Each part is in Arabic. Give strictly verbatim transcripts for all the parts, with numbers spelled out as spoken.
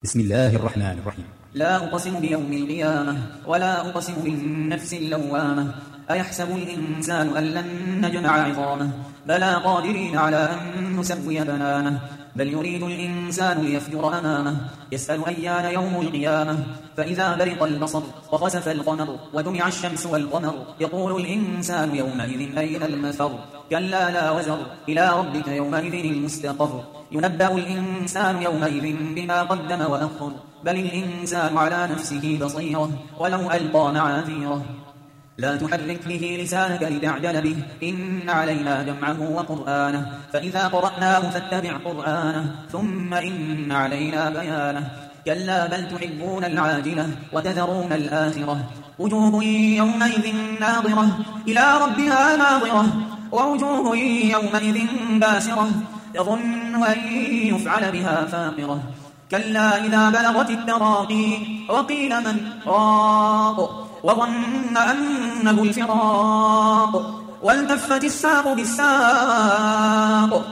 بسم الله الرحمن الرحيم. لا أقسم بيوم القيامة ولا أقسم بالنفس اللوامة أيحسب الإنسان أن لن نجمع عظامه بلى قادرين على أن نسوي بنانه بل يريد الإنسان ليفجر أمامه يسأل أيان يوم القيامة فإذا برق البصر وخسف القمر وجمع الشمس والقمر يقول الإنسان يومئذ أين المفر كلا لا وزر إلى ربك يومئذ المستقر ينبأ الإنسان يومئذ بما قدم وأخر بل الإنسان على نفسه بصيرة ولو ألقى معاذيره لا تحرك به لسانك لتعجل به إن علينا جمعه وقرآنه فإذا قرأناه فاتبع قرآنه ثم إن علينا بيانه كلا بل تحبون العاجلة وتذرون الآخرة وجوه يومئذ ناظرة إلى ربها ناظرة ووجوه يومئذ باسرة يظن أن يفعل بها فاقرة كلا إذا بلغت التراقي وقيل من راق وظن أنه الفراق والتفت الساق بالساق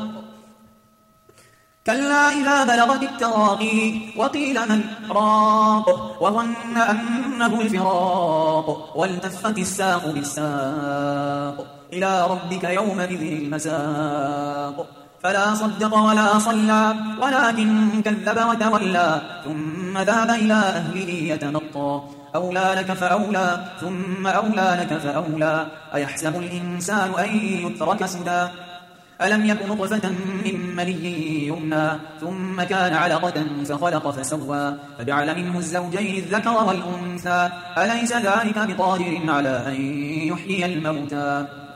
كلا إذا بلغت التراقي وقيل من راق وظن أنه الفراق والتفت الساق بالساق إلى ربك يومئذ المساق فلا صدق ولا صلى ولكن كذب وتولى ثم ذهب إلى أهله يتمطى أولى لك فأولى ثم أولى لك فأولى أيحسب الإنسان أن يترك سدى ألم يك نطفة من مني يمنى ثم كان علقة فخلق فسوى فجعل منه الزوجين الذكر والأنثى أليس ذلك بقادر على أن يحيي الموتى